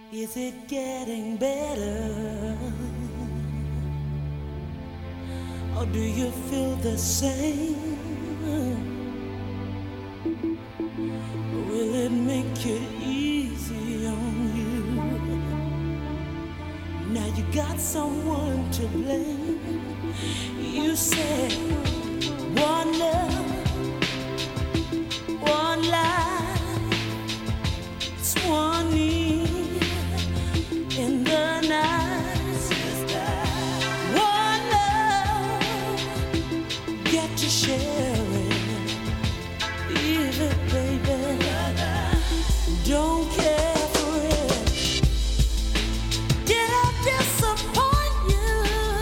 Is it getting better? Or do you feel the same? Will it make it easy on you? Now you got someone to blame. You said one love, one life, it's one need in the night. One love, get to share it, leave it, baby. Don't care for it. Did I disappoint you?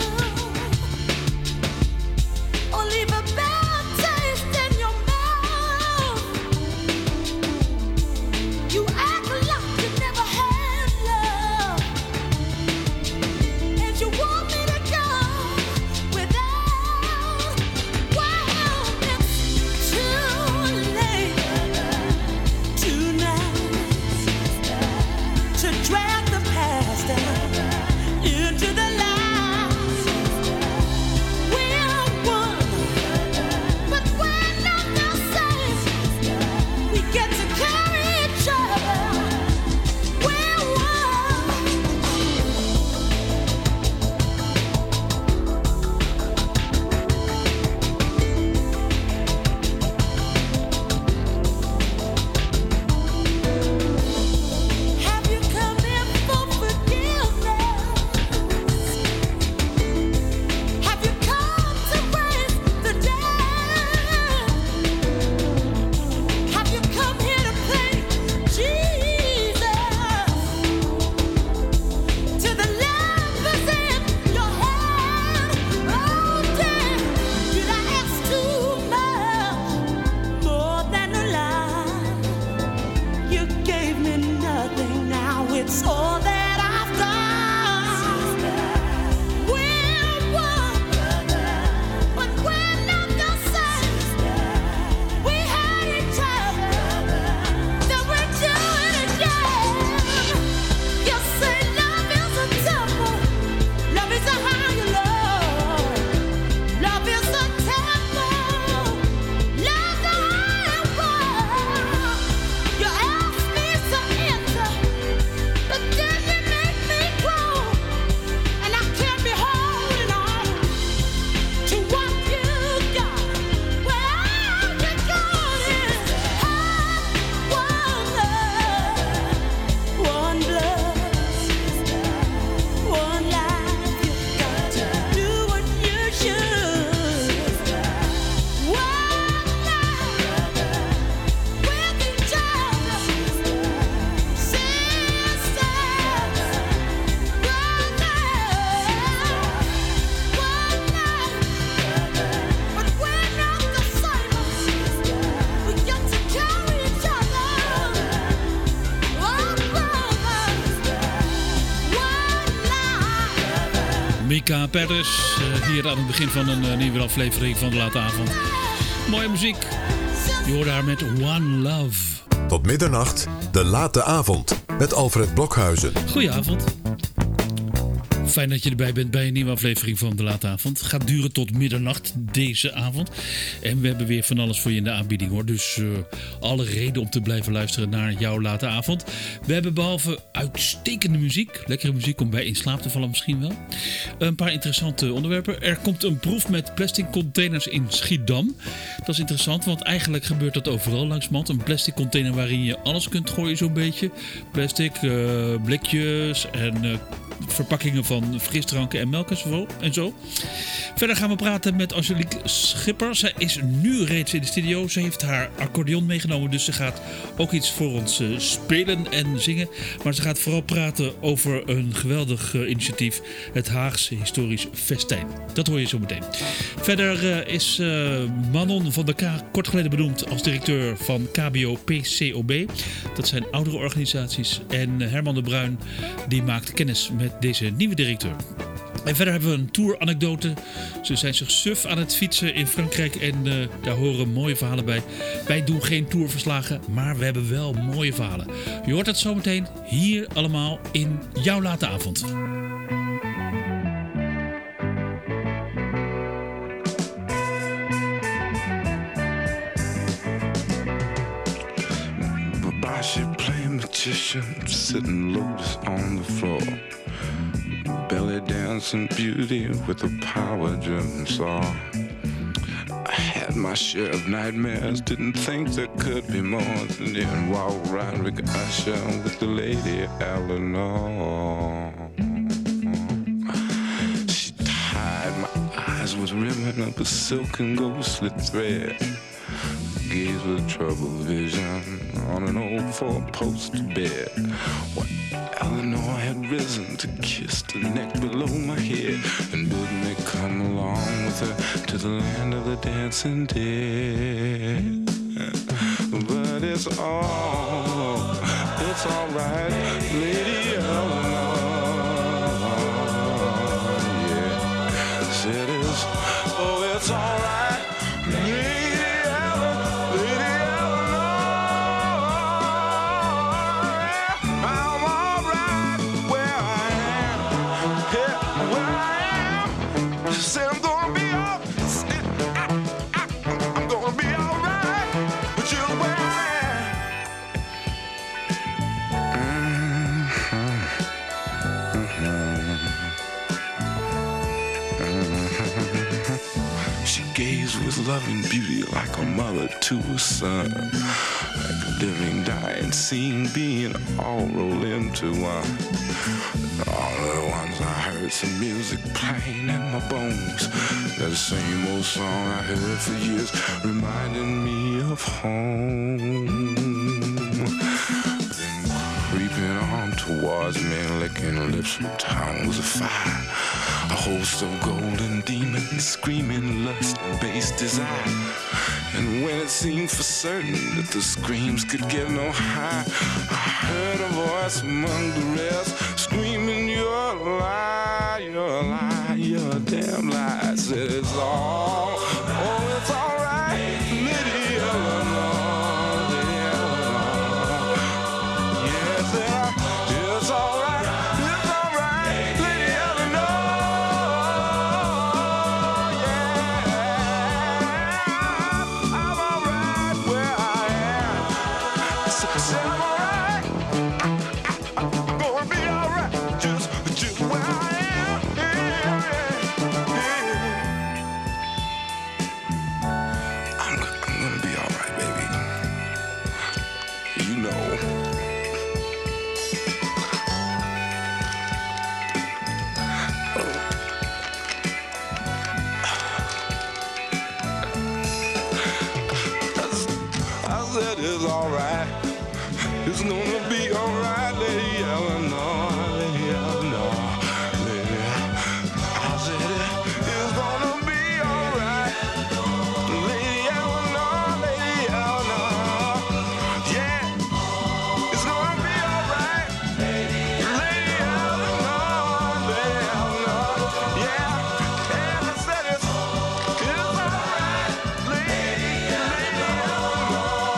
Or leave a bad taste in your mouth? You act like you never had love, and you want me to go without. Well, it's too late tonight to drag the past down into the light. We're one, but we're not the same. We get to carry each other. We're one. Have you come in for forgiveness? Have you come to raise the dead? Have you come here to play Jesus? To the lamp is in your hand. Oh, damn, did I ask too much? More than a lie. You gave me nothing, now it's all that I've got. We're one, but we're not the same. We had each other, then we're doing it again. You say love is a temple, love is a higher love. Love is a temple, love the higher one. You asked me to enter, but then you make me grow, and I can't be holding on to what you got. Where all you got is one love, one blood, one life. You got to do what you should. One life with each other, sisters, brothers. One life, but we're not the same. We got to carry each other. One brothers, one life. Mika Perez, hier aan het begin van een nieuwe aflevering van de Late Avond. Mooie muziek. Je hoorde haar met One Love. Tot middernacht, de Late Avond met Alfred Blokhuizen. Goedenavond. Fijn dat je erbij bent bij een nieuwe aflevering van de Late Avond. Het gaat duren tot middernacht deze avond. En we hebben weer van alles voor je in de aanbieding hoor. Dus alle reden om te blijven luisteren naar jouw Late Avond. We hebben behalve uitstekende muziek, lekkere muziek om bij in slaap te vallen misschien wel, een paar interessante onderwerpen. Er komt een proef met plastic containers in Schiedam. Dat is interessant, want eigenlijk gebeurt dat overal langzamerhand. Een plastic container waarin je alles kunt gooien zo'n beetje. Plastic, blikjes en verpakkingen van frisdranken en melk en zo. Verder gaan we praten met Angelique Schipper. Zij is nu reeds in de studio. Ze heeft haar accordeon meegenomen, dus ze gaat ook iets voor ons spelen en zingen. Maar ze gaat vooral praten over een geweldig initiatief, het Haagse Historisch Festijn. Dat hoor je zo meteen. Verder is Manon van der K kort geleden benoemd als directeur van KBO-PCOB. Dat zijn oudere organisaties. En Herman de Bruin die maakt kennis met deze nieuwe directeur. En verder hebben we een tour-anekdote. Ze zijn zich suf aan het fietsen in Frankrijk en daar horen mooie verhalen bij. Wij doen geen tourverslagen, maar we hebben wel mooie verhalen. Je hoort het zometeen hier allemaal in jouw late avond. She playing magician, sitting loose on the floor. Belly dancing beauty with a power-driven saw. I had my share of nightmares, didn't think there could be more than in Wild Roderick Usher with the Lady Eleanor. She tied my eyes with ribbon of a silken ghostly thread. Gaze with troubled vision on an old four-poster bed. What Eleanor had risen to kiss the neck below my head and bid me come along with her to the land of the dancing dead. But it's alright, Lady Eleanor. Yes, it is. Oh, it's alright, Lady Eleanor. I'm alright where I am. Yeah, where I am. She said I'm gonna be I'm gonna be alright, but you're where I am. She gazed with loving beauty like a mother to a son, like a living, dying scene being all rolled into one. All at once I heard some music playing in my bones. That same old song I heard for years, reminding me of home. Then creeping on towards me, licking lips with tongues of fire. A host of golden demons screaming lust and base desire. And when it seemed for certain that the screams could get no higher, I heard a voice among the rest screaming, "You're a lie, you're a lie, you're a damn lie." I said it's all right, Lady Eleanor, Lady Eleanor. Yes, it's all right, Lady Eleanor. It's alright. It's gonna be alright, Lady Eleanor, Lady Eleanor, Lady. I said it's gonna be alright, Lady Eleanor, Lady Eleanor. Yeah, it's gonna be alright, Lady Eleanor, Lady Eleanor. Yeah, and I said it's alright, Lady Eleanor.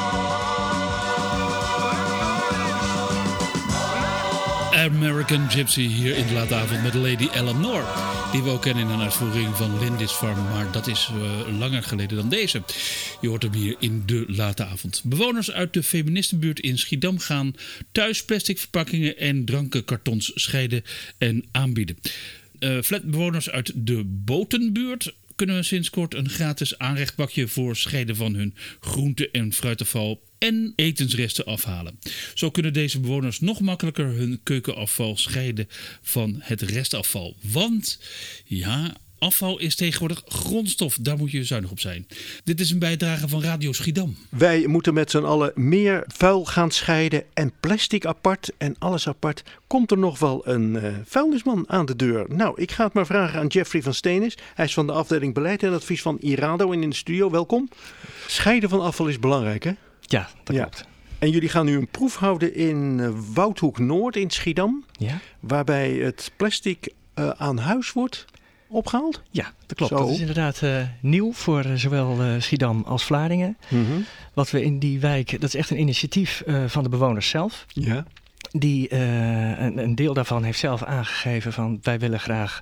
American Gypsy hier in de late avond met Lady Eleanor. Die we ook kennen in een uitvoering van Lindisfarne, maar dat is langer geleden dan deze. Je hoort hem hier in de late avond. Bewoners uit de feministenbuurt in Schiedam gaan thuis plastic verpakkingen en drankenkartons scheiden en aanbieden. Flatbewoners uit de Botenbuurt kunnen sinds kort een gratis aanrechtbakje voor scheiden van hun groente- en fruitafval en etensresten afhalen. Zo kunnen deze bewoners nog makkelijker hun keukenafval scheiden van het restafval. Want ja, afval is tegenwoordig grondstof. Daar moet je zuinig op zijn. Dit is een bijdrage van Radio Schiedam. Wij moeten met z'n allen meer vuil gaan scheiden en plastic apart en alles apart. Komt er nog wel een vuilnisman aan de deur? Nou, ik ga het maar vragen aan Jeffrey van Steenis. Hij is van de afdeling Beleid en Advies van Irado en in de studio. Welkom. Scheiden van afval is belangrijk, hè? Ja, dat klopt. En jullie gaan nu een proef houden in Woudhoek Noord in Schiedam. Ja. Waarbij het plastic aan huis wordt opgehaald? Ja, dat klopt. Zo. Dat is inderdaad nieuw voor zowel Schiedam als Vlaardingen. Mm-hmm. Wat we in die wijk, dat is echt een initiatief van de bewoners zelf. Ja. Die een deel daarvan heeft zelf aangegeven van wij willen graag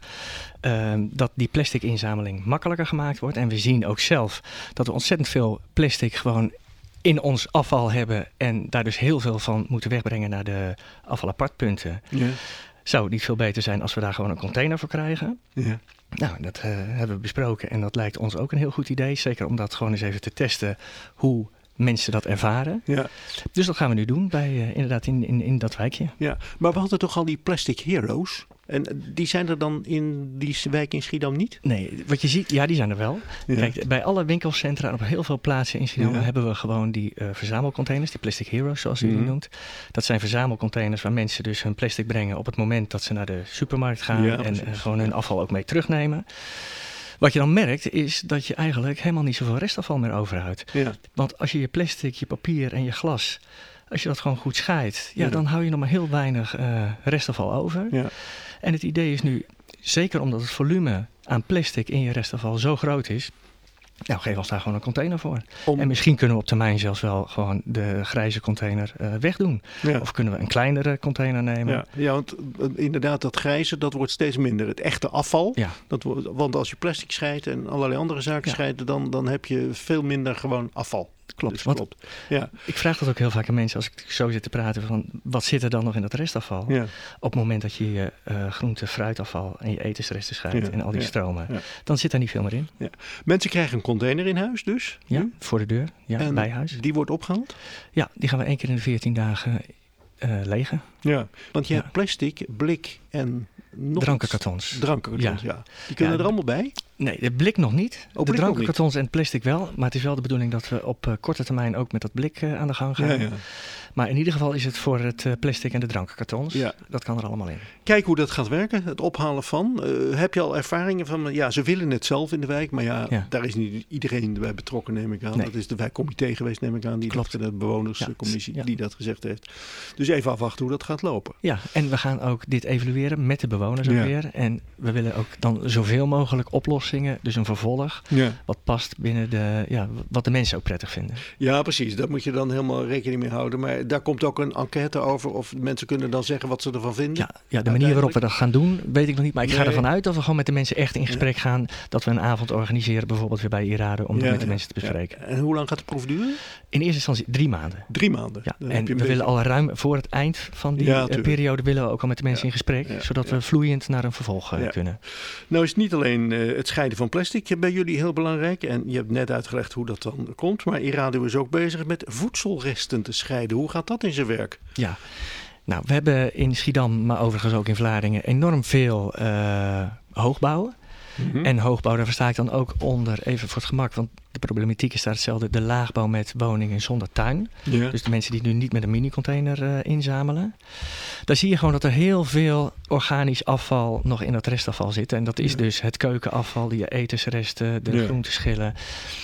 dat die plastic inzameling makkelijker gemaakt wordt. En we zien ook zelf dat we ontzettend veel plastic gewoon in ons afval hebben en daar dus heel veel van moeten wegbrengen naar de afvalapartpunten. Ja. Zou het niet veel beter zijn als we daar gewoon een container voor krijgen? Ja. Nou, dat hebben we besproken en dat lijkt ons ook een heel goed idee. Zeker om dat gewoon eens even te testen hoe mensen dat ervaren. Ja. Dus dat gaan we nu doen bij inderdaad in dat wijkje. Ja, maar we hadden toch al die Plastic Heroes? En die zijn er dan in die wijk in Schiedam niet? Nee, wat je ziet, ja, die zijn er wel. Ja. Kijk, bij alle winkelcentra en op heel veel plaatsen in Schiedam Ja. hebben we gewoon die verzamelcontainers, die Plastic Heroes zoals u die noemt. Dat zijn verzamelcontainers waar mensen dus hun plastic brengen op het moment dat ze naar de supermarkt gaan Ja, en precies. gewoon hun afval ook mee terugnemen. Wat je dan merkt is dat je eigenlijk helemaal niet zoveel restafval meer overhoudt. Ja. Want als je je plastic, je papier en je glas, als je dat gewoon goed scheidt, Ja. dan hou je nog maar heel weinig restafval over. Ja. En het idee is nu, zeker omdat het volume aan plastic in je restafval zo groot is, nou, geef ons daar gewoon een container voor. En misschien kunnen we op termijn zelfs wel gewoon de grijze container wegdoen. Ja. Of kunnen we een kleinere container nemen. Ja. Ja, want inderdaad dat grijze, dat wordt steeds minder. Het echte afval, Ja. want als je plastic scheidt en allerlei andere zaken Ja. scheidt, dan heb je veel minder gewoon afval. Klopt. Dus Want klopt. Ja. ik vraag dat ook heel vaak aan mensen als ik zo zit te praten van wat zit er dan nog in dat restafval? Ja. Op het moment dat je je groente, fruitafval en je etensresten scheidt Ja, en al die ja, stromen, ja. dan zit daar niet veel meer in. Ja. Mensen krijgen een container in huis dus. Ja, nu. voor de deur, ja, En bij huis. die wordt opgehaald? Ja, die gaan we 1 keer in de 14 dagen legen. Ja. Want je Ja. hebt plastic, blik en nog Drankenkartons. Drankenkartons, Ja. ja. Die kunnen Ja, er allemaal bij? Nee, de blik nog niet. blik De nog drankenkartons en het plastic wel. Maar het is wel de bedoeling dat we op korte termijn ook met dat blik aan de gang gaan. Ja, ja. Maar in ieder geval is het voor het plastic en de drankenkartons. Ja. Dat kan er allemaal in. Kijk hoe dat gaat werken, het ophalen van. Heb je al ervaringen van, ja, ze willen het zelf in de wijk, maar ja, Ja. daar is niet iedereen bij betrokken, neem ik aan. Nee. Dat is de wijkcomité geweest, neem ik aan, die Klopt. de bewonerscommissie Ja. die dat gezegd heeft. Dus even afwachten hoe dat gaat lopen. Ja, en we gaan ook dit evalueren met de bewoners ook Ja. weer. En we willen ook dan zoveel mogelijk oplossingen, dus een vervolg, Ja. wat past binnen wat de mensen ook prettig vinden. Ja, precies. Daar moet je dan helemaal rekening mee houden. Maar daar komt ook een enquête over of mensen kunnen dan zeggen wat ze ervan vinden. Ja, de manier waarop we dat gaan doen, weet ik nog niet. Maar ik ga Nee. ervan uit dat we gewoon met de mensen echt in gesprek gaan. Dat we een avond organiseren, bijvoorbeeld weer bij Irade, om dat met de mensen te bespreken. Ja. En hoe lang gaat de proef duren? In eerste instantie 3 maanden. 3 maanden. Ja, Dan en heb je we een willen beetje- al ruim voor het eind van die Ja, tuurlijk. periode willen we ook al met de mensen in gesprek. Ja, Zodat ja. we vloeiend naar een vervolg Ja. kunnen. Nou is het niet alleen het scheiden van plastic bij jullie heel belangrijk. En je hebt net uitgelegd hoe dat dan komt. Maar Irado is ook bezig met voedselresten te scheiden. Hoe gaat dat in zijn werk? Ja, nou, we hebben in Schiedam, maar overigens ook in Vlaardingen, enorm veel hoogbouwen. En hoogbouw, daar versta ik dan ook onder, even voor het gemak, want de problematiek is daar hetzelfde, de laagbouw met woningen zonder tuin. Ja. Dus de mensen die nu niet met een mini-container inzamelen. Daar zie je gewoon dat er heel veel organisch afval nog in dat restafval zit. En dat is dus het keukenafval, die etensresten, de Ja. groenteschillen.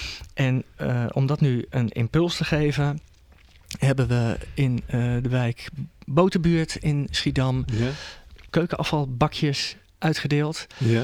En om dat nu een impuls te geven, hebben we in de wijk Boterbuurt in Schiedam Ja. keukenafvalbakjes uitgedeeld. Ja.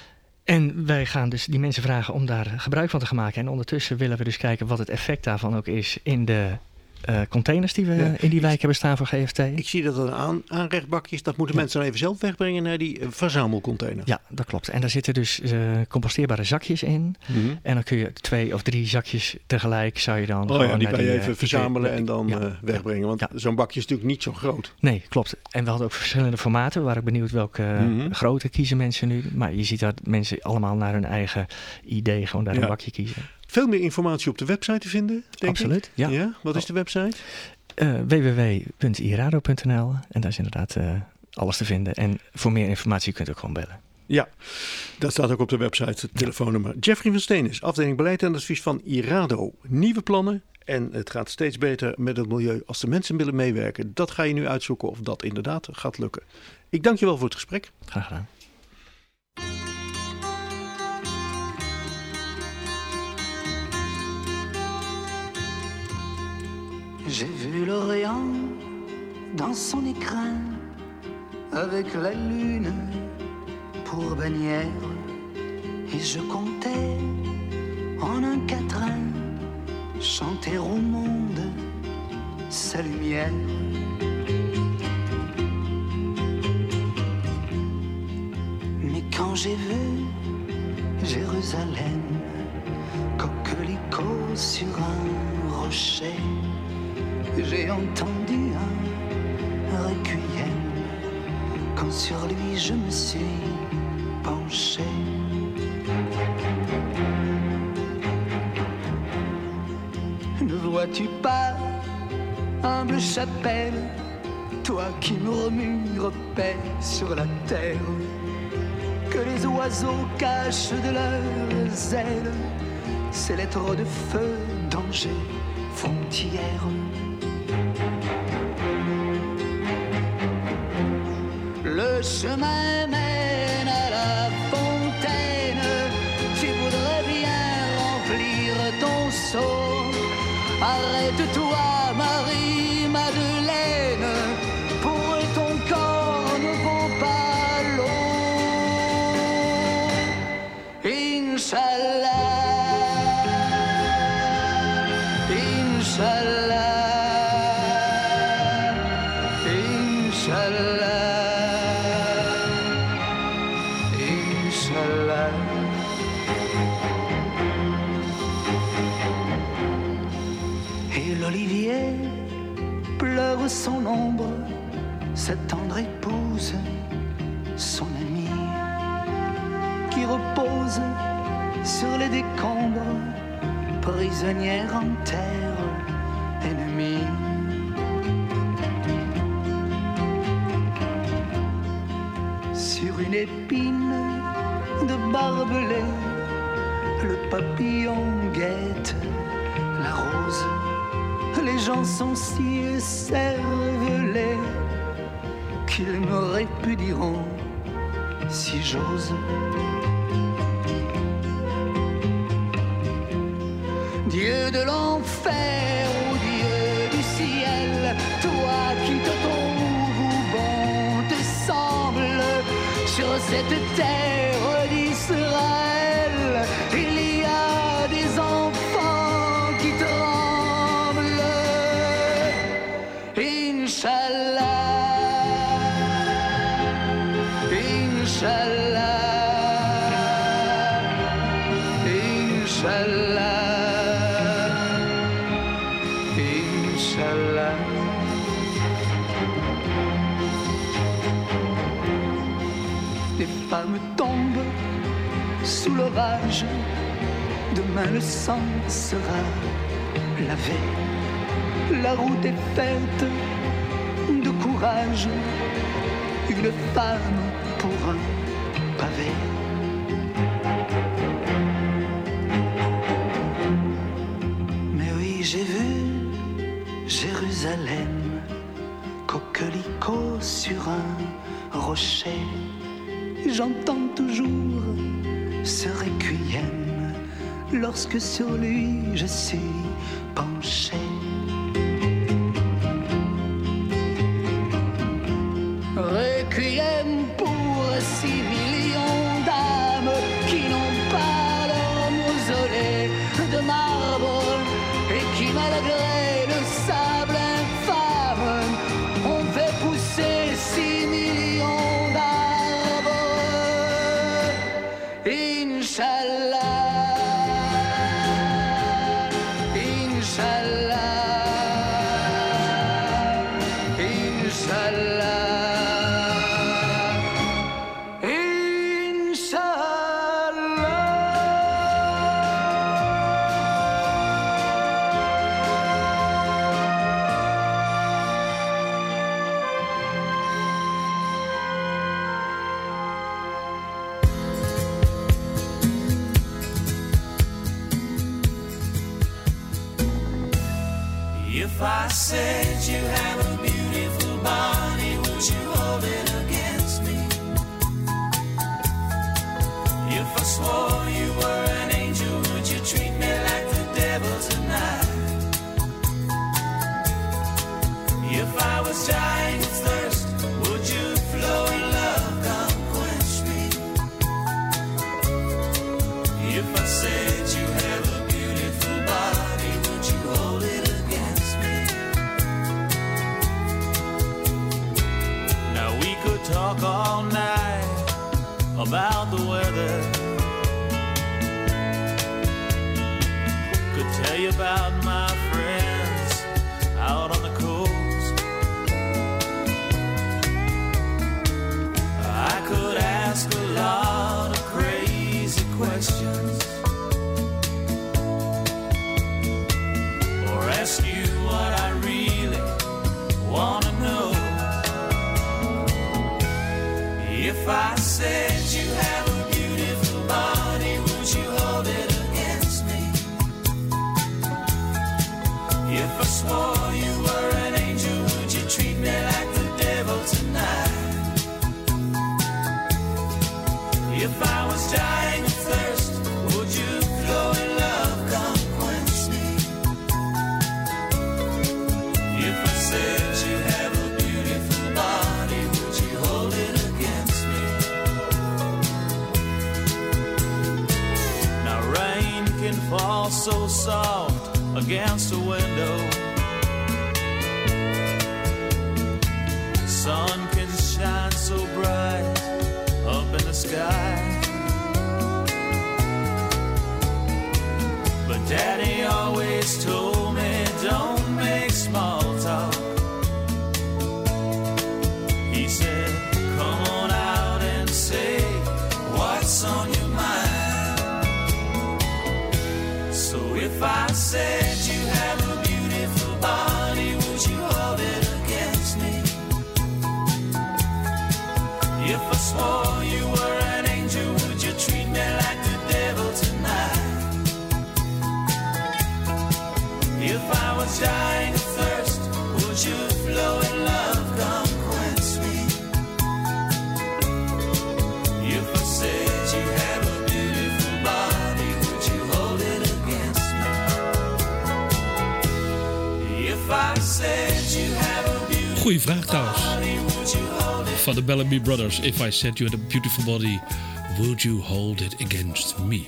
En wij gaan dus die mensen vragen om daar gebruik van te gaan maken. En ondertussen willen we dus kijken wat het effect daarvan ook is in de containers die we Ja. in die wijk hebben staan voor GFT. Ik zie dat er aanrechtbakjes, dat moeten Ja. mensen dan even zelf wegbrengen naar die verzamelcontainer. Ja, dat klopt. En daar zitten dus composteerbare zakjes in. Mhm. En dan kun je 2 of 3 zakjes tegelijk zou je dan Oh gewoon ja, die naar kan je even verzamelen en dan ja. wegbrengen. Want Ja. zo'n bakje is natuurlijk niet zo groot. Nee, klopt. En we hadden ook verschillende formaten. We waren ook benieuwd welke Mhm. grootte kiezen mensen nu. Maar je ziet dat mensen allemaal naar hun eigen idee gewoon daar Ja. een bakje kiezen. Veel meer informatie op de website te vinden, denk Absoluut, ik. ja. Wat is de website? www.irado.nl en daar is inderdaad alles te vinden. En voor meer informatie kunt u ook gewoon bellen. Ja, dat staat ook op de website, het telefoonnummer. Jeffrey van Steenis, afdeling beleid en advies van Irado. Nieuwe plannen en het gaat steeds beter met het milieu als de mensen willen meewerken. Dat ga je nu uitzoeken of dat inderdaad gaat lukken. Ik dank je wel voor het gesprek. Graag gedaan. J'ai vu l'Orient dans son écrin avec la lune pour bannière, et je comptais en un quatrain chanter au monde sa lumière. Mais quand j'ai vu Jérusalem, coquelicot sur un rocher, j'ai entendu un requiem, quand sur lui je me suis penché. Ne vois-tu pas, humble chapelle, toi qui murmures paix sur la terre, que les oiseaux cachent de leurs ailes ces lettres de feu, danger, frontière. Le chemin mène à la fontaine, tu voudrais bien remplir ton seau. Arrête-toi, Marie-Madeleine, pour ton corps ne vaut pas l'eau. Inch'Allah, Inch'Allah, Inch'Allah. Et l'olivier pleure son ombre, sa tendre épouse, son amie, qui repose sur les décombres, prisonnière en terre ennemie. Sur une épine de barbelé, le papillon guette la rose. Les gens sont si écervelés qu'ils me répudieront si j'ose. Dieu de l'enfer ou Dieu du ciel, toi qui te trouves bon te semble, sur cette terre d'Israël, il y a des enfants qui tremblent. Inch'Allah, Inch'Allah, Inch'Allah, Inch'Allah. Les femmes tombent sous l'orage, demain le sang sera lavé. La route est faite de courage, une femme pour un pavé. Mais oui, j'ai vu Jérusalem, coquelicot sur un rocher. J'entends toujours ce requiem lorsque sur lui je suis penché. Requiem pour 6 millions d'âmes qui n'ont pas leur mausolée de marbre et qui, malgré le sable infâme, ont fait pousser 6 millions d'arbres. Inch'Allah, Inch'Allah, Inch'Allah. If I said you have a beautiful body, would you hold it against me? If I swore you were an angel, would you treat me like the devil tonight? If I was dying of thirst, would you flow in love, come quench me? talk all night about the weather. Could tell you about my friends out on the coast. I could ask a lot of crazy questions, or ask you what I really want to know. If I said you have a beautiful body, would you hold it against me? If I swore you were an angel, would you treat me like the devil tonight? If I was dying of thirst, would you flow in love, come quench me? If I said you have a beautiful body, would you hold it against me? Now rain can fall so soft against a window. Sun can shine so bright up in the sky. But Daddy always told me, don't make small talk. He said, come on out and say what's on your mind. So if I said you have a beautiful body, would you hold it against me? If I swore you were an angel, would you treat me like the devil tonight? If I was dying of thirst, would you flow in love, come quench me? If I said you have a beautiful body, would you hold it against me? If I said you have a beautiful Goeie vraag trouwens. body, would you hold it? Van de Bellamy Brothers. If I said you had a beautiful body, would you hold it against me?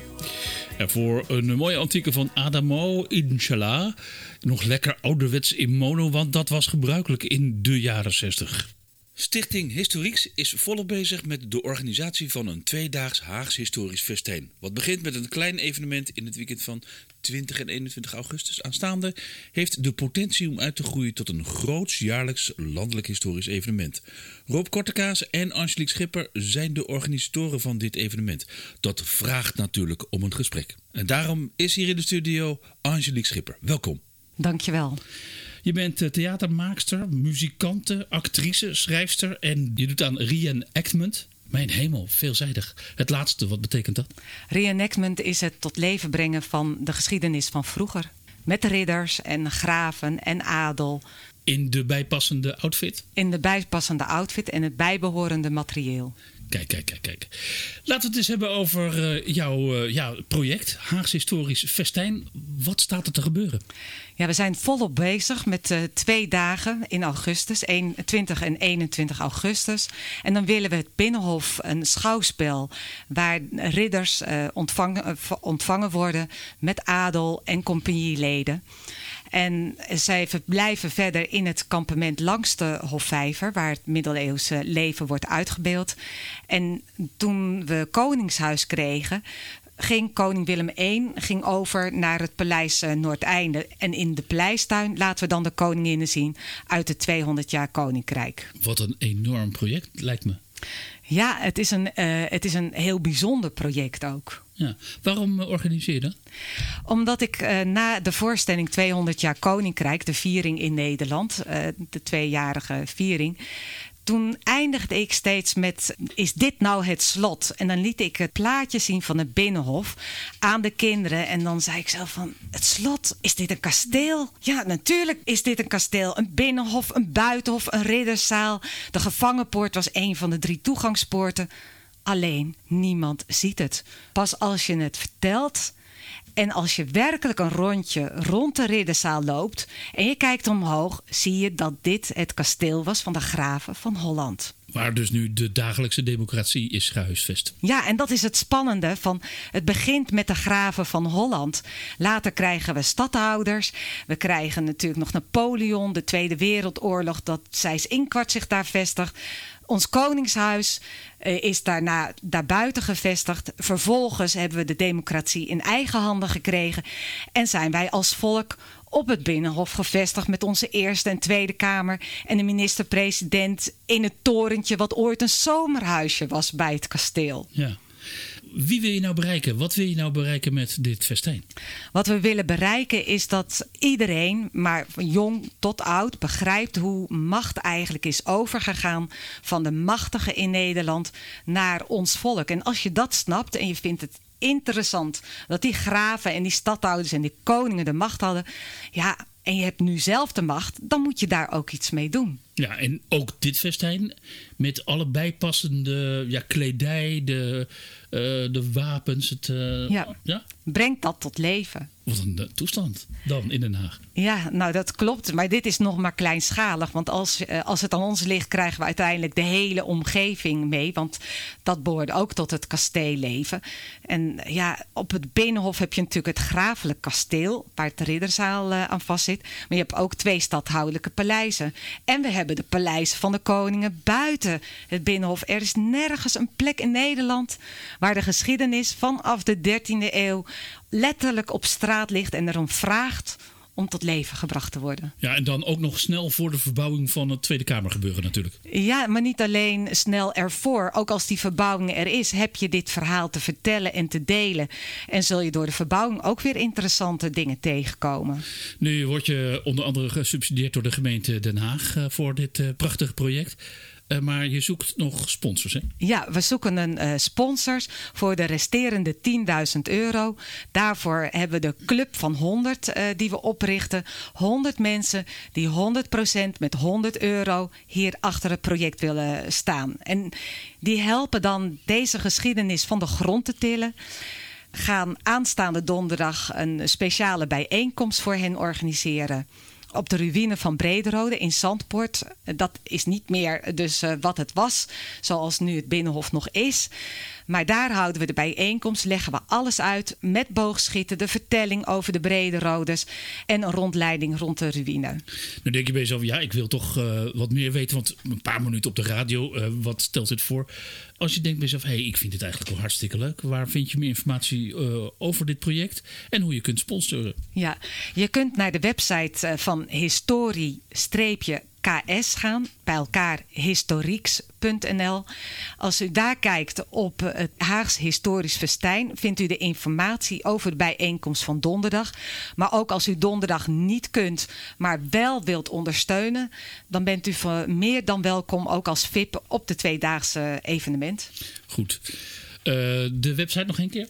En voor een mooie antieke van Adamo Inshallah. Nog lekker ouderwets in mono, want dat was gebruikelijk in de jaren 60. Stichting Historieks is volop bezig met de organisatie van een tweedaags Haags historisch festijn. Wat begint met een klein evenement in het weekend van 20 en 21 augustus aanstaande, heeft de potentie om uit te groeien tot een groots jaarlijks landelijk historisch evenement. Rob Kortekaas en Angelique Schipper zijn de organisatoren van dit evenement. Dat vraagt natuurlijk om een gesprek. En daarom is hier in de studio Angelique Schipper. Welkom. Dankjewel. Je bent theatermaakster, muzikante, actrice, schrijfster en je doet aan reenactment. Mijn hemel, veelzijdig. Het laatste, wat betekent dat? Reenactment is het tot leven brengen van de geschiedenis van vroeger. Met ridders en graven en adel. In de bijpassende outfit? In de bijpassende outfit en het bijbehorende materieel. Kijk. Laten we het eens hebben over jouw project, Haags Historisch Festijn. Wat staat er te gebeuren? Ja, we zijn volop bezig met 2 dagen in augustus, 20 en 21 augustus. En dan willen we het Binnenhof, een schouwspel waar ridders ontvangen worden met adel en compagnieleden. En zij verblijven verder in het kampement langs de Hofvijver, waar het middeleeuwse leven wordt uitgebeeld. En toen we Koningshuis kregen, ging koning Willem I over naar het paleis Noordeinde. En in de paleistuin laten we dan de koninginnen zien uit het 200 jaar koninkrijk. Wat een enorm project, lijkt me. Ja, het is een heel bijzonder project ook. Ja. Waarom organiseer je dat? Omdat ik na de voorstelling 200 jaar Koninkrijk, de viering in Nederland, de 2-jarige viering, toen eindigde ik steeds met, is dit nou het slot? En dan liet ik het plaatje zien van het Binnenhof aan de kinderen. En dan zei ik zelf van, het slot, is dit een kasteel? Ja, natuurlijk is dit een kasteel. Een binnenhof, een buitenhof, een ridderzaal. De gevangenpoort was een van de 3 toegangspoorten. Alleen, niemand ziet het. Pas als je het vertelt en als je werkelijk een rondje rond de ridderzaal loopt en je kijkt omhoog, zie je dat dit het kasteel was van de graven van Holland. Waar dus nu de dagelijkse democratie is gehuisvest. Ja, en dat is het spannende van het begint met de graven van Holland. Later krijgen we stadhouders. We krijgen natuurlijk nog Napoleon, de Tweede Wereldoorlog, dat Seyss-Inquart zich daar vestigt. Ons koningshuis is daarna daarbuiten gevestigd. Vervolgens hebben we de democratie in eigen handen gekregen. En zijn wij als volk op het Binnenhof gevestigd met onze Eerste en Tweede Kamer. En de minister-president in het torentje wat ooit een zomerhuisje was bij het kasteel. Ja. Wie wil je nou bereiken? Wat wil je nou bereiken met dit festijn? Wat we willen bereiken is dat iedereen, maar van jong tot oud, begrijpt hoe macht eigenlijk is overgegaan van de machtigen in Nederland naar ons volk. En als je dat snapt en je vindt het interessant dat die graven en die stadhouders en die koningen de macht hadden, ja, en je hebt nu zelf de macht, dan moet je daar ook iets mee doen. Ja, en ook dit festijn met alle bijpassende kledij, de wapens. Ja? Brengt dat tot leven. Wat een toestand dan in Den Haag. Ja, nou dat klopt. Maar dit is nog maar kleinschalig. Want als het aan ons ligt, krijgen we uiteindelijk de hele omgeving mee. Want dat behoort ook tot het kasteelleven. En ja, op het Binnenhof heb je natuurlijk het grafelijk kasteel, waar het ridderzaal aan vastzit. Maar je hebt ook 2 stadhoudelijke paleizen. En we hebben de paleizen van de koningen buiten het Binnenhof. Er is nergens een plek in Nederland waar de geschiedenis vanaf de 13e eeuw letterlijk op straat ligt en erom vraagt om tot leven gebracht te worden. Ja, en dan ook nog snel voor de verbouwing van het Tweede Kamergebeuren natuurlijk. Ja, maar niet alleen snel ervoor. Ook als die verbouwing er is, heb je dit verhaal te vertellen en te delen. En zul je door de verbouwing ook weer interessante dingen tegenkomen. Nu word je onder andere gesubsidieerd door de gemeente Den Haag voor dit prachtige project. Maar je zoekt nog sponsors, hè? Ja, we zoeken een sponsors voor de resterende €10.000. Daarvoor hebben we de Club van 100 die we oprichten. 100 mensen die 100% met €100 hier achter het project willen staan. En die helpen dan deze geschiedenis van de grond te tillen. Gaan aanstaande donderdag een speciale bijeenkomst voor hen organiseren op de ruïne van Brederode in Zandpoort. Dat is niet meer dus wat het was, zoals nu het Binnenhof nog is. Maar daar houden we de bijeenkomst, leggen we alles uit met boogschieten, de vertelling over de Brederoders en een rondleiding rond de ruïne. Nu denk je bij jezelf, ja, ik wil toch wat meer weten, want een paar minuten op de radio, wat stelt dit voor? Als je denkt bij jezelf, ik vind het eigenlijk wel hartstikke leuk. Waar vind je meer informatie over dit project en hoe je kunt sponsoren? Ja, je kunt naar de website van historie-KS gaan, bij elkaar historieks.nl. Als u daar kijkt op het Haags Historisch Festijn, vindt u de informatie over de bijeenkomst van donderdag. Maar ook als u donderdag niet kunt, maar wel wilt ondersteunen, dan bent u meer dan welkom ook als VIP op de tweedaagse evenement. Goed. De website nog een keer?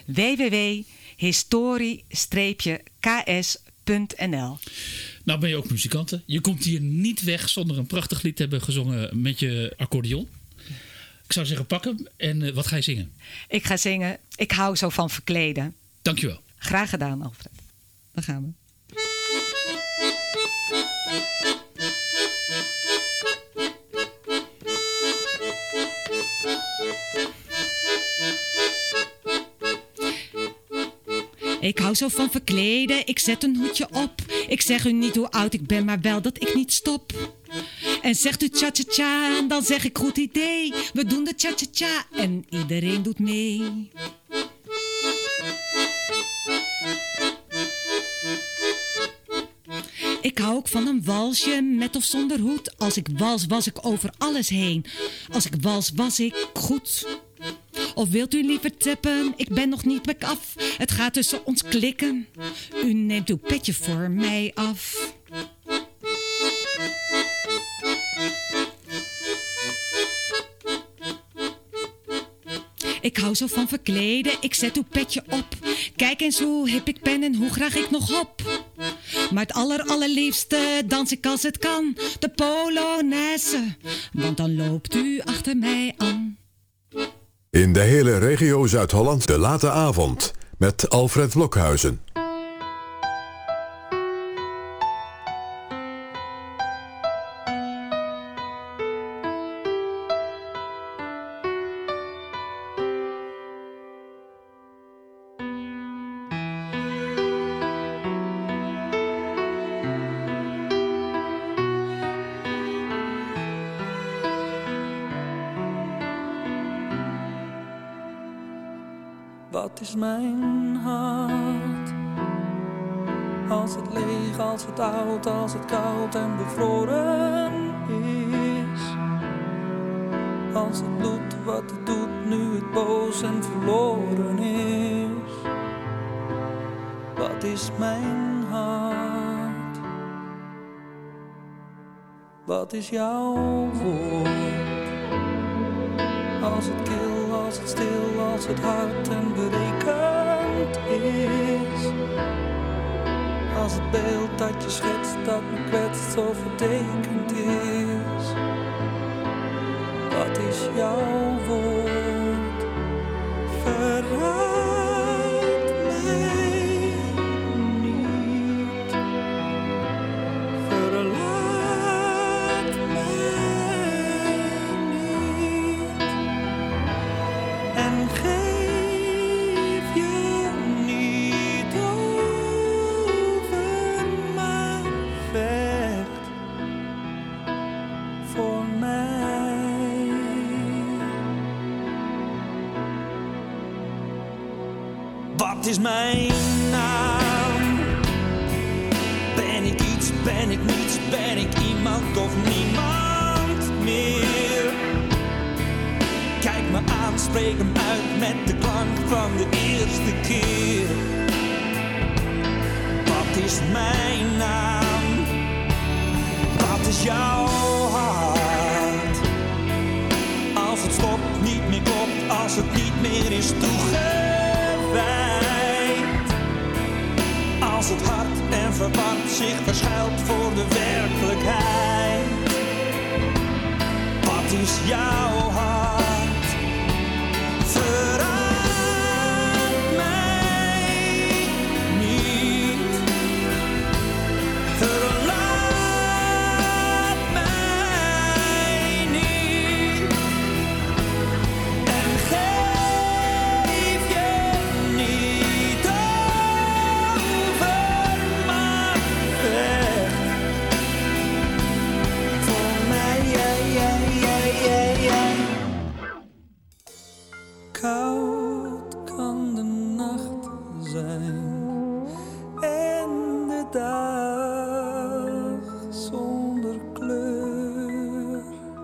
www.historie-ks.nl. Nou ben je ook muzikant. Je komt hier niet weg zonder een prachtig lied te hebben gezongen met je accordeon. Ik zou zeggen, pak hem. En wat ga je zingen? Ik ga zingen Ik hou zo van verkleden. Dankjewel. Graag gedaan, Alfred. Dan gaan we. Ik hou zo van verkleden, ik zet een hoedje op. Ik zeg u niet hoe oud ik ben, maar wel dat ik niet stop. En zegt u tja-tja-tja, dan zeg ik goed idee. We doen de tja-tja-tja en iedereen doet mee. Ik hou ook van een walsje, met of zonder hoed. Als ik wals, was ik over alles heen. Als ik wals, was ik goed. Of wilt u liever tappen? Ik ben nog niet back af. Het gaat tussen ons klikken. U neemt uw petje voor mij af. Ik hou zo van verkleden, ik zet uw petje op. Kijk eens hoe hip ik ben en hoe graag ik nog hop. Maar het allerliefste dans ik als het kan. De Polonaise, want dan loopt u achter mij aan. In de hele regio Zuid-Holland de late avond met Alfred Blokhuizen. Wat is mijn hart? Als het leeg, als het oud, als het koud en bevroren is. Als het bloed wat het doet, nu het boos en verloren is. Wat is mijn hart? Wat is jouw woord? Als het kil, als het stil, als het hard en berekend is. Als het beeld dat je schetst, dat me kwetst, zo vertekend is. Wat is jouw woord? Verraad mij niet. Verlaat mij niet. En geef je niet over, maar vecht voor mij. Wat is mijn naam? Ben ik iets, ben ik niets, ben ik iemand of niemand meer? Kijk me aan, spreek hem uit met de klank van de eerste keer. Wat is mijn naam? Wat is jouw hart? Als het stopt, niet meer klopt, als het niet meer is toegewijd. Als het hard en verward zich verschuilt voor de werkelijkheid. Wat is jouw hart? Verraad mij niet. Verlaat mij niet. En geef je niet over, maar vecht voor mij. Koud kan de nacht zijn en de dag zonder kleur.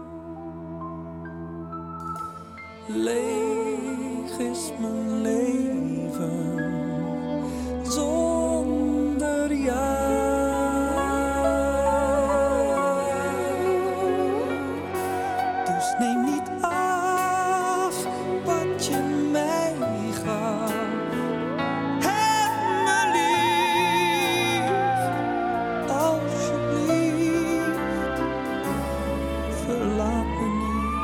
Leeg is mijn leven zonder jou. Dus neem niet af wat je mij gaf. Heb me lief, alsjeblieft. Verlaat me niet.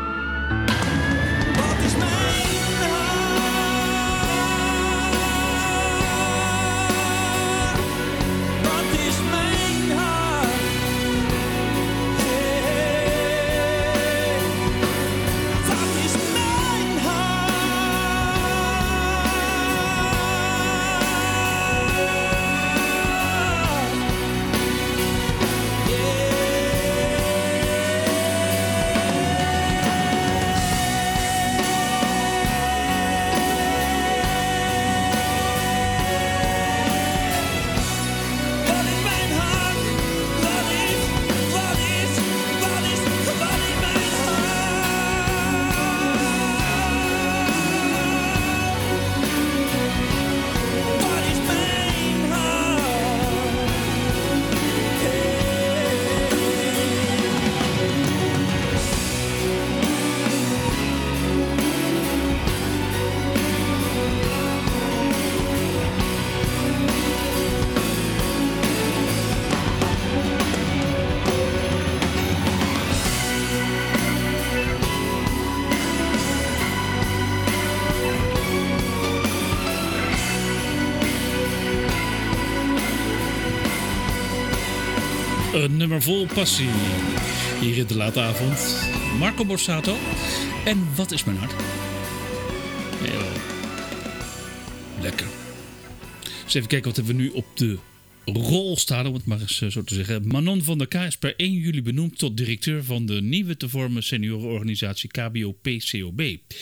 Wat is mijn hart? Wat is mijn hart? Wat is mijn Een nummer vol passie. Hier in de late avond. Marco Borsato. En wat is mijn hart? Heel lekker. Dus even kijken, wat hebben we nu op de rol staan, om het maar eens zo te zeggen. Manon van der K is per 1 juli benoemd tot directeur van de nieuwe te vormen seniorenorganisatie KBO-PCOB.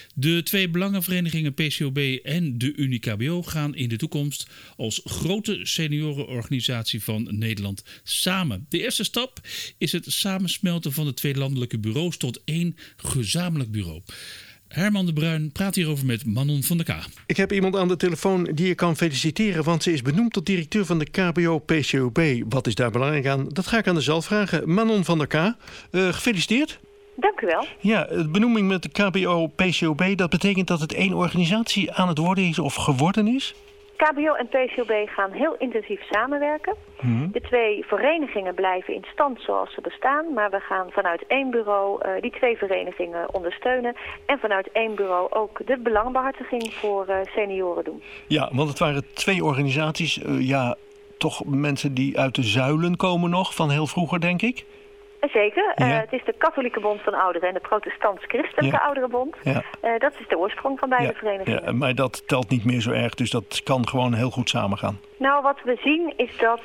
De 2 belangenverenigingen PCOB en de Unie-KBO gaan in de toekomst als grote seniorenorganisatie van Nederland samen. De eerste stap is het samensmelten van de 2 landelijke bureaus tot 1 gezamenlijk bureau. Herman de Bruin praat hierover met Manon van der K. Ik heb iemand aan de telefoon die je kan feliciteren, want ze is benoemd tot directeur van de KBO-PCOB. Wat is daar belangrijk aan? Dat ga ik aan de zelf vragen. Manon van der K, gefeliciteerd. Dank u wel. Ja, de benoeming met de KBO-PCOB, dat betekent dat het 1 organisatie aan het worden is of geworden is? KBO en PCOB gaan heel intensief samenwerken. De 2 verenigingen blijven in stand zoals ze bestaan. Maar we gaan vanuit 1 bureau die 2 verenigingen ondersteunen. En vanuit 1 bureau ook de belangenbehartiging voor senioren doen. Ja, want het waren 2 organisaties. Toch mensen die uit de zuilen komen nog, van heel vroeger denk ik. Zeker. Ja. Het is de Katholieke Bond van Ouderen en de Protestants-Christelijke Ouderenbond. Ja. Dat is de oorsprong van beide verenigingen. Ja, maar dat telt niet meer zo erg, dus dat kan gewoon heel goed samengaan. Nou, wat we zien is dat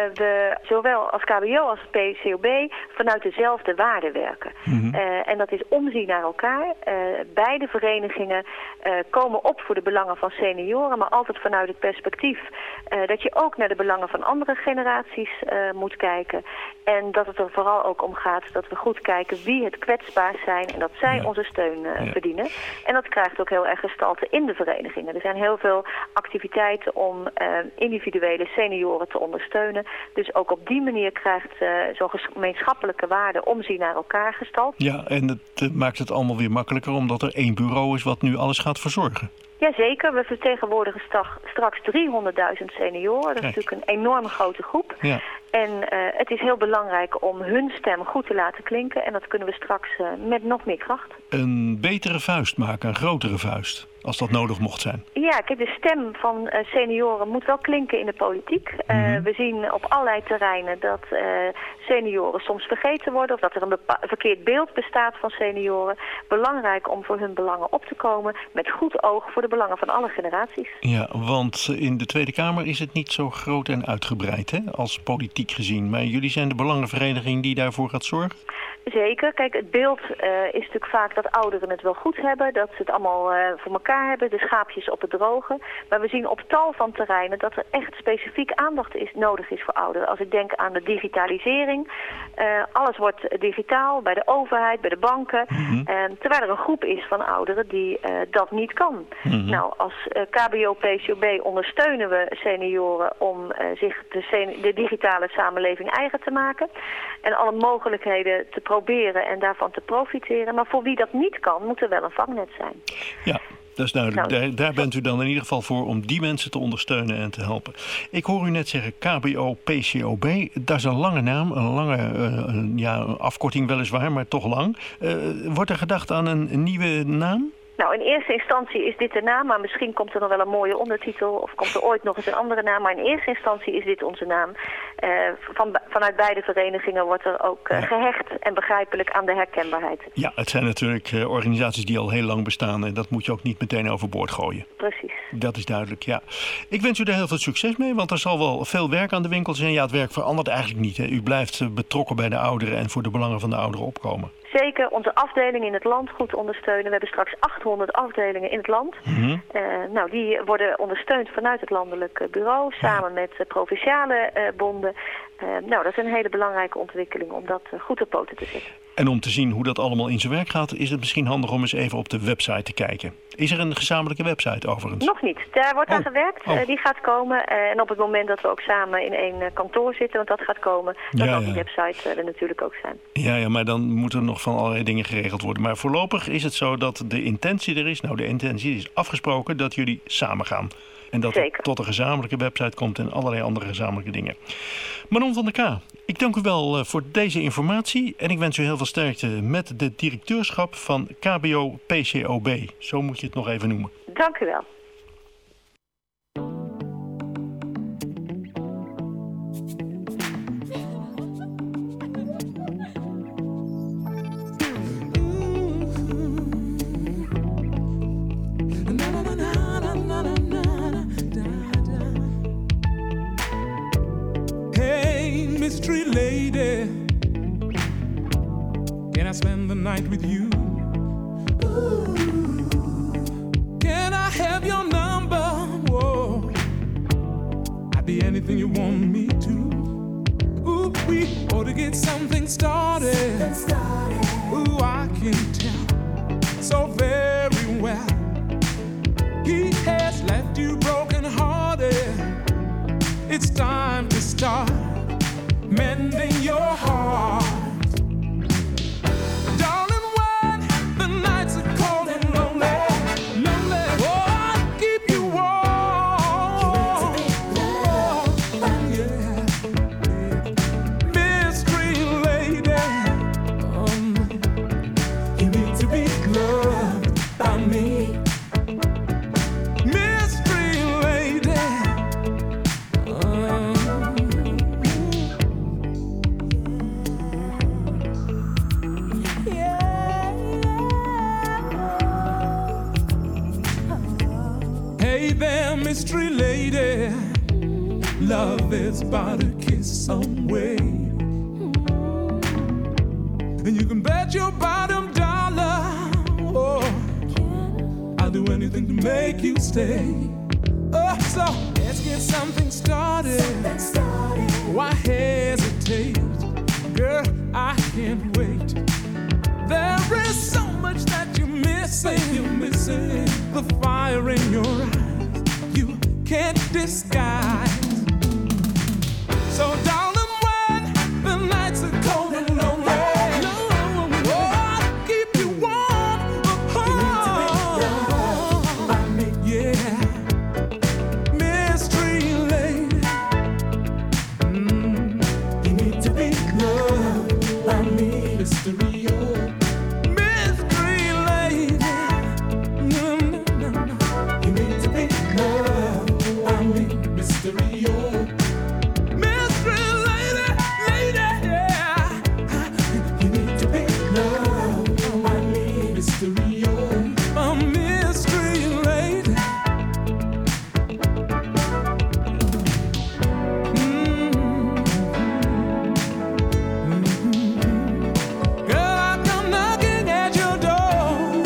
we zowel als KBO als PCOB vanuit dezelfde waarden werken. En dat is omzien naar elkaar. Beide verenigingen komen op voor de belangen van senioren, maar altijd vanuit het perspectief dat je ook naar de belangen van andere generaties moet kijken. En dat het er vooral ook om gaat dat we goed kijken wie het kwetsbaar zijn en dat zij onze steun verdienen. En dat krijgt ook heel erg gestalte in de verenigingen. Er zijn heel veel activiteiten om individuele senioren te ondersteunen. Dus ook op die manier krijgt zo'n gemeenschappelijke waarde omzien naar elkaar gestald. Ja, en het maakt het allemaal weer makkelijker omdat er 1 bureau is wat nu alles gaat verzorgen. Jazeker, we vertegenwoordigen straks 300.000 senioren. Dat is natuurlijk een enorm grote groep. Ja. En het is heel belangrijk om hun stem goed te laten klinken. En dat kunnen we straks met nog meer kracht. Een betere vuist maken, een grotere vuist, als dat nodig mocht zijn. Ja, kijk, de stem van senioren moet wel klinken in de politiek. We zien op allerlei terreinen dat senioren soms vergeten worden of dat er een verkeerd beeld bestaat van senioren. Belangrijk om voor hun belangen op te komen met goed oog voor de belangen van alle generaties. Ja, want in de Tweede Kamer is het niet zo groot en uitgebreid, hè, als politiek gezien. Maar jullie zijn de belangenvereniging die daarvoor gaat zorgen? Zeker. Kijk, het beeld is natuurlijk vaak dat ouderen het wel goed hebben. Dat ze het allemaal voor elkaar hebben. De schaapjes op het droge. Maar we zien op tal van terreinen dat er echt specifiek aandacht nodig is voor ouderen. Als ik denk aan de digitalisering. Alles wordt digitaal bij de overheid, bij de banken. Terwijl er een groep is van ouderen die dat niet kan. Nou, als KBO-PCOB ondersteunen we senioren om zich de digitale samenleving eigen te maken. En alle mogelijkheden te proberen en daarvan te profiteren. Maar voor wie dat niet kan, moet er wel een vangnet zijn. Ja, dat is duidelijk. Nou, daar bent u dan in ieder geval voor om die mensen te ondersteunen en te helpen. Ik hoor u net zeggen KBO-PCOB. Dat is een lange naam, een lange afkorting weliswaar, maar toch lang. Wordt er gedacht aan een nieuwe naam? Nou, in eerste instantie is dit de naam, maar misschien komt er nog wel een mooie ondertitel of komt er ooit nog eens een andere naam. Maar in eerste instantie is dit onze naam. Vanuit beide verenigingen wordt er ook gehecht en begrijpelijk aan de herkenbaarheid. Ja, het zijn natuurlijk organisaties die al heel lang bestaan en dat moet je ook niet meteen overboord gooien. Precies. Dat is duidelijk, ja. Ik wens u er heel veel succes mee, want er zal wel veel werk aan de winkel zijn. Ja, het werk verandert eigenlijk niet. Hè. U blijft betrokken bij de ouderen en voor de belangen van de ouderen opkomen. Zeker onze afdelingen in het land goed ondersteunen. We hebben straks 800 afdelingen in het land. Die worden ondersteund vanuit het landelijk bureau, samen met provinciale bonden. Dat is een hele belangrijke ontwikkeling om dat goed op poten te zetten. En om te zien hoe dat allemaal in zijn werk gaat, is het misschien handig om eens even op de website te kijken. Is er een gezamenlijke website overigens? Nog niet. Daar wordt aan gewerkt. Die gaat komen. En op het moment dat we ook samen in één kantoor zitten, want dat gaat komen, dan zal die website er natuurlijk ook zijn. Ja, maar dan moeten er nog van allerlei dingen geregeld worden. Maar voorlopig is het zo dat de intentie er is. Nou, de intentie is afgesproken dat jullie samen gaan. En dat het tot een gezamenlijke website komt en allerlei andere gezamenlijke dingen. Manon van der K, ik dank u wel voor deze informatie. En ik wens u heel veel sterkte met de directeurschap van KBO-PCOB. Zo moet je het nog even noemen. Dank u wel. Mystery lady, can I spend the night with you? Ooh. started. Ooh, I can tell so very well. He has left you broken hearted. It's time to start mending your heart. Darling, when the nights are cold and lonely, lonely, oh, I'll keep you warm. Yeah. Mystery lady, you need to be loved by me. Mystery lady. Hey there, mystery lady, love is but a kiss away. And you can bet your bottom dollar, oh, I'll do anything to make you stay. Oh, so let's get something started. Why hesitate? Girl, I can't wait. There is so much that you're missing. The fire in your eyes you can't disguise. So darling, when the nights are cold and lonely, oh, I'll keep you warm. Yeah, mystery lady, you need to be loved by me, mystery. Mystery lady, no, no, no, no. You need to be loved by me, mystery. Mystery lady, lady, yeah. You need to be loved by me, mystery. A mystery lady. Girl, I've come knocking at your door.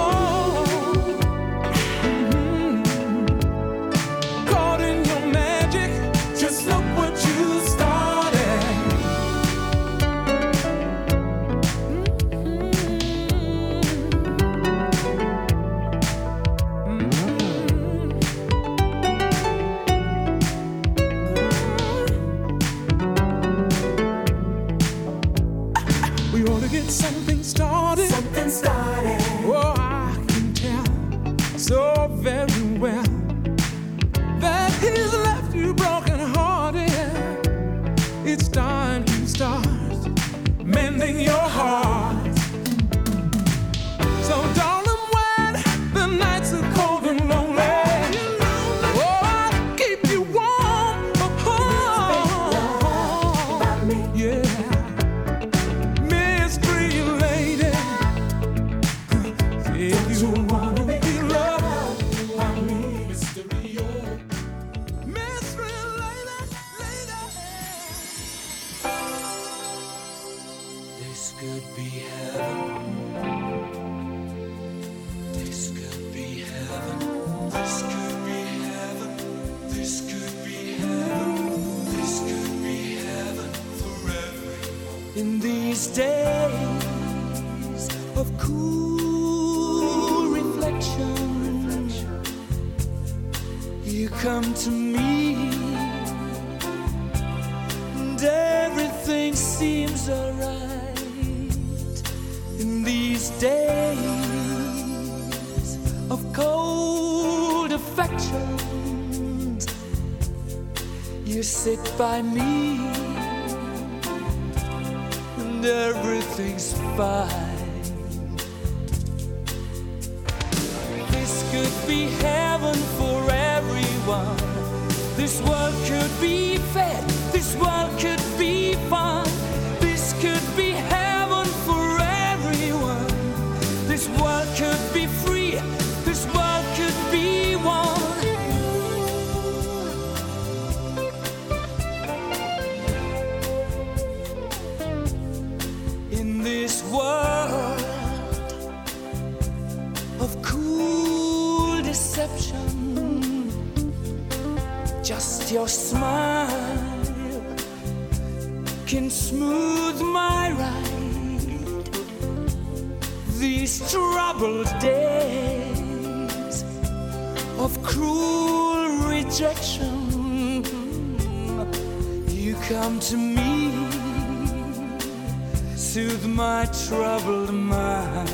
Caught in your magic, just look what you started. We ought to get something started. Oh, I can tell so very well that he's left you broken hearted. It's time to start mending your heart. So darling, when the nights are cold and lonely, oh, I'll keep you warm. Yeah. Mystery lady, if you wanna be loved by me, mystery, mystery lady, lady. This could be heaven. This could be heaven. This could be heaven. This could be heaven. This could be heaven for everyone. In these days of cool reflection, you come to me, and everything seems alright. In these days of cold affections, you sit by me, and everything's fine. This could be heaven for everyone. This world could be fed. This world could be fun. This could be heaven for everyone. This world could be free. This world could be one. In this world of cool deception, just your smile can smooth my ride these troubled days of cruel rejection. You come to me, soothe my troubled mind.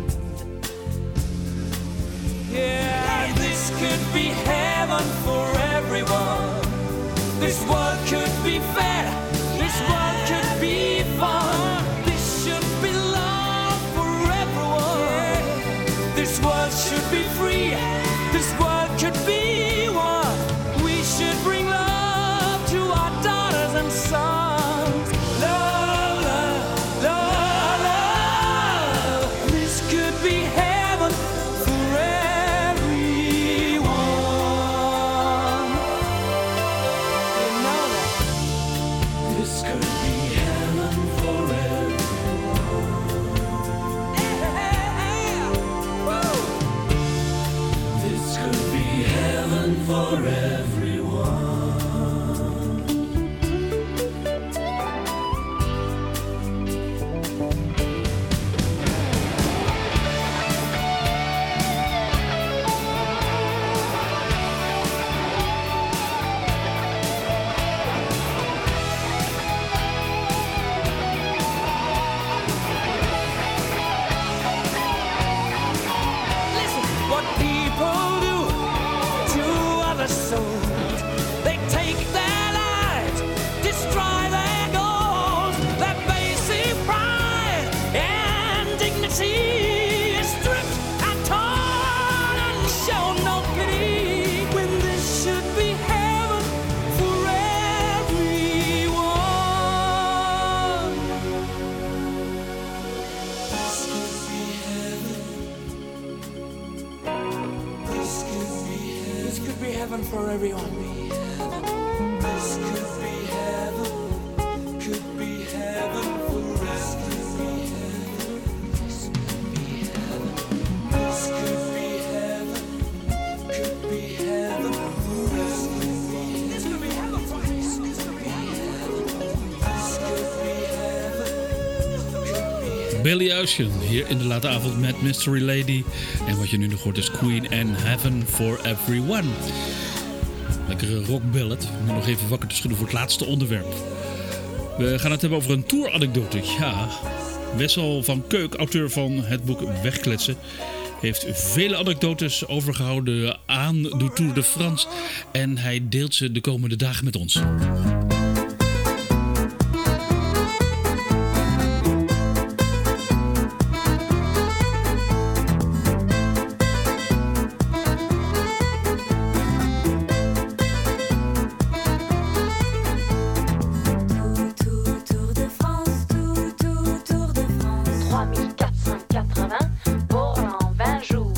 Yeah, this could be heaven for everyone. This world could be fair. This world could be fun. This should be love for everyone. This world should be free. This world could be one. We should bring love to our daughters and sons. Love, love, love, love. This could be heaven for everyone. You know that. This could be heaven for everyone. Yeah. Woo. This could be heaven for everyone. Listen, what people do to other souls, they take their lives, destroy their goals, their basic pride and dignity is stripped and torn and show no pity, when this should be heaven for everyone. This could be heaven. This could be heaven for everyone. This could be heaven. Could be heaven for us. Could be heaven. This could be heaven. This could be heaven. Could be heaven for us. This could be heaven for us. This could be heaven. This could be heaven. Could be heaven. Billy Ocean hier in de late avond met Mystery Lady. En wat je nu nog hoort is Queen and Heaven for Everyone. Lekkere rockballad. Om je nog even wakker te schudden voor het laatste onderwerp. We gaan het hebben over een touranekdote. Ja, Wessel van Keuk, auteur van het boek Wegkletsen, heeft vele anekdotes overgehouden aan de Tour de France. En hij deelt ze de komende dagen met ons. Tour de France, Tour de France. 3480 bornes en 20 jours.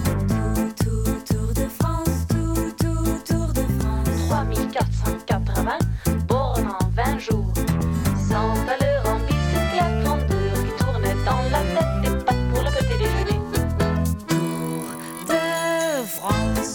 Tour de France, Tour de France. 3480 bornes en 20 jours. 100 à l'heure en bicyclette, 32 qui tournent dans la tête des pattes pour le petit déjeuner. Tour de France.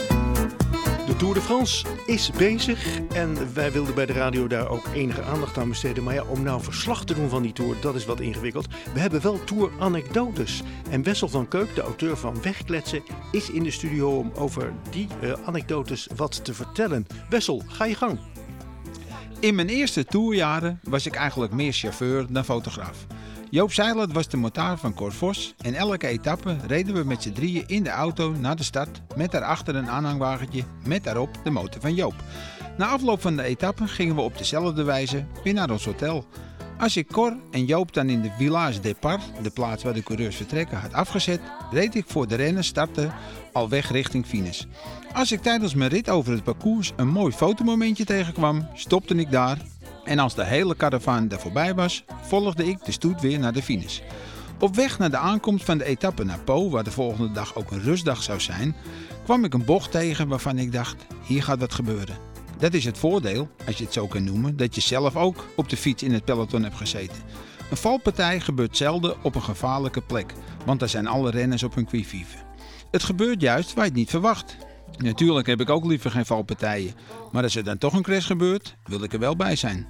De Tour de France is bezig en wij wilden bij de radio daar ook enige aandacht aan besteden. Maar ja, om nou verslag te doen van die Tour, dat is wat ingewikkeld. We hebben wel Tour-anekdotes. En Wessel van Keuk, de auteur van Wegkletsen, is in de studio om over die anekdotes wat te vertellen. Wessel, ga je gang. In mijn eerste tourjaren was ik eigenlijk meer chauffeur dan fotograaf. Joop Seilert was de motaar van Cor Vos en elke etappe reden we met z'n drieën in de auto naar de stad met daarachter een aanhangwagentje met daarop de motor van Joop. Na afloop van de etappe gingen we op dezelfde wijze weer naar ons hotel. Als ik Cor en Joop dan in de Village Départ, de plaats waar de coureurs vertrekken, had afgezet, reed ik voor de rennen starten al weg richting Finis. Als ik tijdens mijn rit over het parcours een mooi fotomomentje tegenkwam, stopte ik daar. En als de hele karavaan er voorbij was, volgde ik de stoet weer naar de finish. Op weg naar de aankomst van de etappe naar Po, waar de volgende dag ook een rustdag zou zijn, kwam ik een bocht tegen waarvan ik dacht, hier gaat wat gebeuren. Dat is het voordeel, als je het zo kan noemen, dat je zelf ook op de fiets in het peloton hebt gezeten. Een valpartij gebeurt zelden op een gevaarlijke plek, want daar zijn alle renners op hun qui-vive. Het gebeurt juist waar je het niet verwacht. Natuurlijk heb ik ook liever geen valpartijen, maar als er dan toch een crash gebeurt, wil ik er wel bij zijn.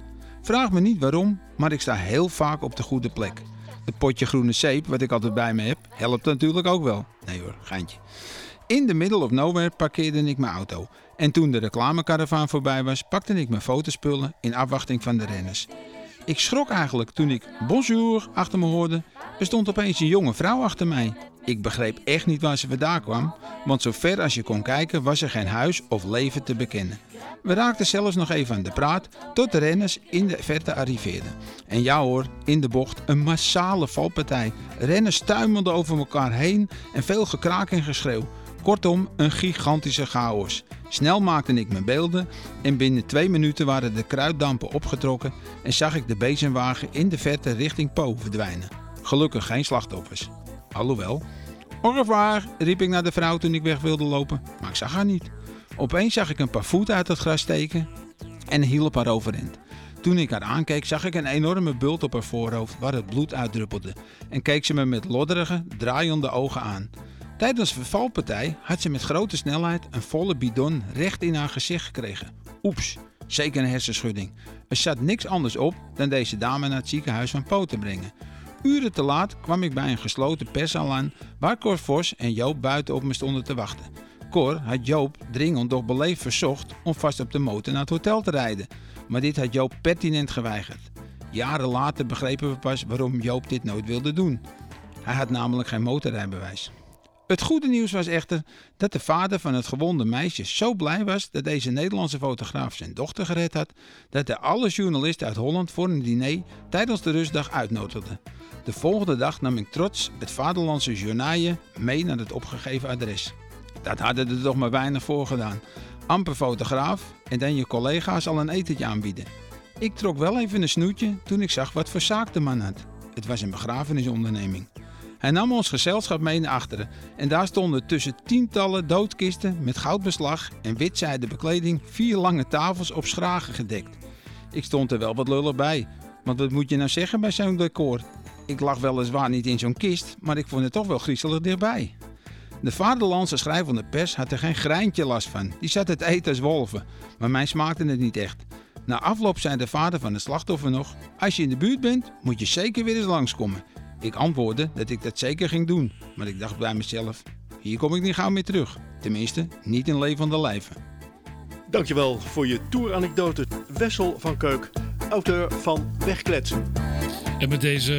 Vraag me niet waarom, maar ik sta heel vaak op de goede plek. Het potje groene zeep, wat ik altijd bij me heb, helpt natuurlijk ook wel. Nee hoor, geintje. In de middle of nowhere parkeerde ik mijn auto. En toen de reclamekaravaan voorbij was, pakte ik mijn fotospullen in afwachting van de renners. Ik schrok eigenlijk toen ik bonjour achter me hoorde. Er stond opeens een jonge vrouw achter mij. Ik begreep echt niet waar ze vandaan kwam, want zo ver als je kon kijken was er geen huis of leven te bekennen. We raakten zelfs nog even aan de praat tot de renners in de verte arriveerden. En ja hoor, in de bocht een massale valpartij. Renners tuimelden over elkaar heen en veel gekraak en geschreeuw. Kortom, een gigantische chaos. Snel maakte ik mijn beelden en binnen 2 minuten waren de kruiddampen opgetrokken en zag ik de bezemwagen in de verte richting Po verdwijnen. Gelukkig geen slachtoffers. Alhoewel. Au revoir, riep ik naar de vrouw toen ik weg wilde lopen, maar ik zag haar niet. Opeens zag ik een paar voeten uit het gras steken en hielp haar overeind. Toen ik haar aankeek zag ik een enorme bult op haar voorhoofd waar het bloed uitdruppelde en keek ze me met lodderige, draaiende ogen aan. Tijdens de valpartij had ze met grote snelheid een volle bidon recht in haar gezicht gekregen. Oeps, zeker een hersenschudding. Er zat niks anders op dan deze dame naar het ziekenhuis van Po te brengen. Uren te laat kwam ik bij een gesloten perszaal aan waar Cor Vos en Joop buiten op me stonden te wachten. Cor had Joop dringend doch beleefd verzocht om vast op de motor naar het hotel te rijden. Maar dit had Joop pertinent geweigerd. Jaren later begrepen we pas waarom Joop dit nooit wilde doen. Hij had namelijk geen motorrijbewijs. Het goede nieuws was echter dat de vader van het gewonde meisje zo blij was dat deze Nederlandse fotograaf zijn dochter gered had, dat hij alle journalisten uit Holland voor een diner tijdens de rustdag uitnodigde. De volgende dag nam ik trots het vaderlandse journaalje mee naar het opgegeven adres. Dat hadden er toch maar weinig voor gedaan. Amper fotograaf en dan je collega's al een etentje aanbieden. Ik trok wel even een snoetje toen ik zag wat voor zaak de man had. Het was een begrafenisonderneming. Hij nam ons gezelschap mee naar achteren en daar stonden tussen tientallen doodkisten met goudbeslag en witzijden bekleding 4 lange tafels op schragen gedekt. Ik stond er wel wat lullig bij, want wat moet je nou zeggen bij zo'n decor? Ik lag weliswaar niet in zo'n kist, maar ik vond het toch wel griezelig dichtbij. De vaderlandse schrijvende pers had er geen greintje last van, die zat het eten als wolven, maar mij smaakte het niet echt. Na afloop zei de vader van het slachtoffer nog, als je in de buurt bent, moet je zeker weer eens langskomen. Ik antwoordde dat ik dat zeker ging doen, maar ik dacht bij mezelf, hier kom ik niet gauw meer terug. Tenminste, niet in levende lijven. Dankjewel voor je touranekdote, Wessel van Keuk, auteur van Wegkletsen. En met deze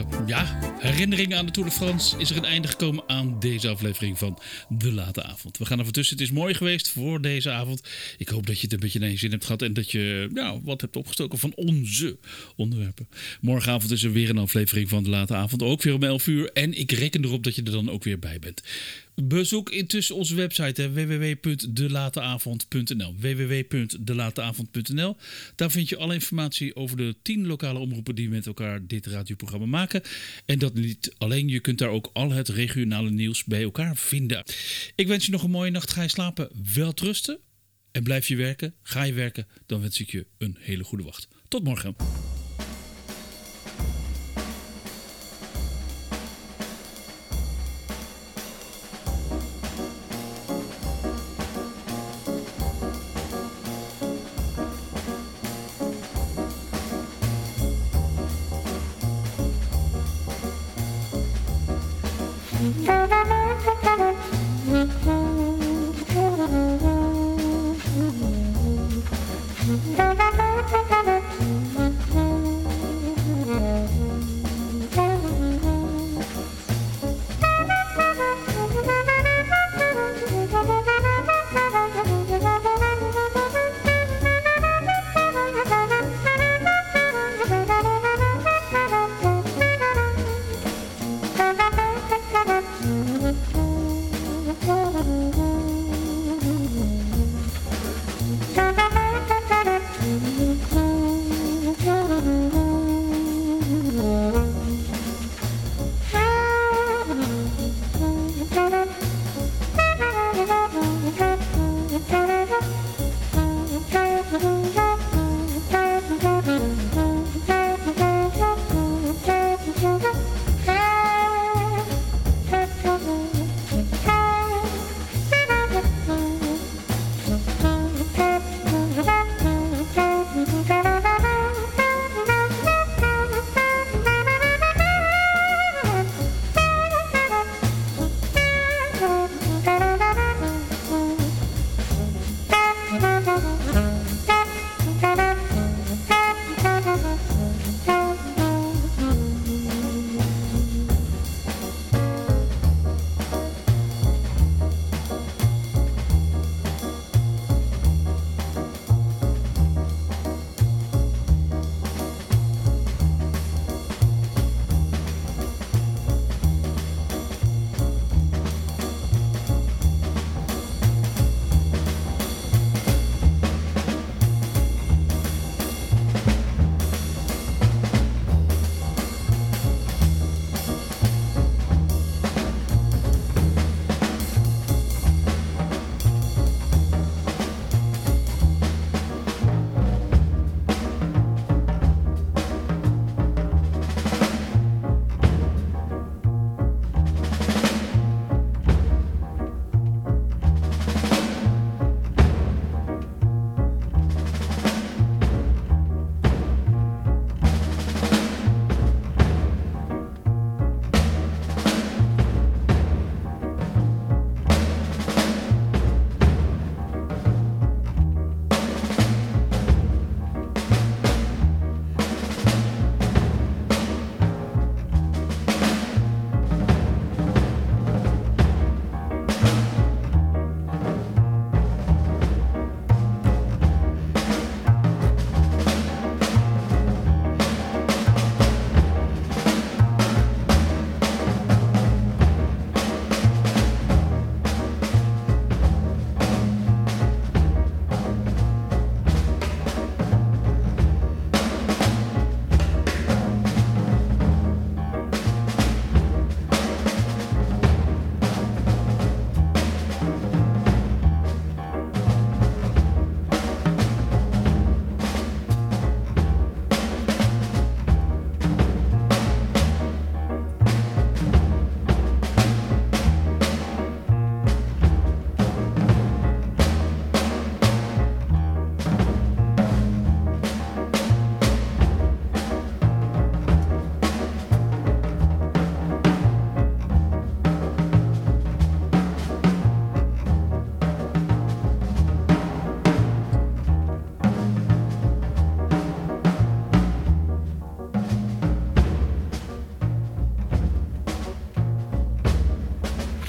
herinnering aan de Tour de France is er een einde gekomen aan deze aflevering van De Late Avond. We gaan er van tussen. Het is mooi geweest voor deze avond. Ik hoop dat je het een beetje naar je zin hebt gehad en dat je wat hebt opgestoken van onze onderwerpen. Morgenavond is er weer een aflevering van De Late Avond, ook weer om 11 uur. En ik reken erop dat je er dan ook weer bij bent. Bezoek intussen onze website www.delateavond.nl www.delateavond.nl. Daar vind je alle informatie over de 10 lokale omroepen die met elkaar dit radioprogramma maken. En dat niet alleen, je kunt daar ook al het regionale nieuws bij elkaar vinden. Ik wens je nog een mooie nacht. Ga je slapen, welterusten. En blijf je werken. Ga je werken, dan wens ik je een hele goede wacht. Tot morgen. Mm-hmm.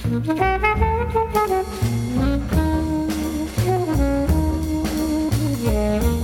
Yeah.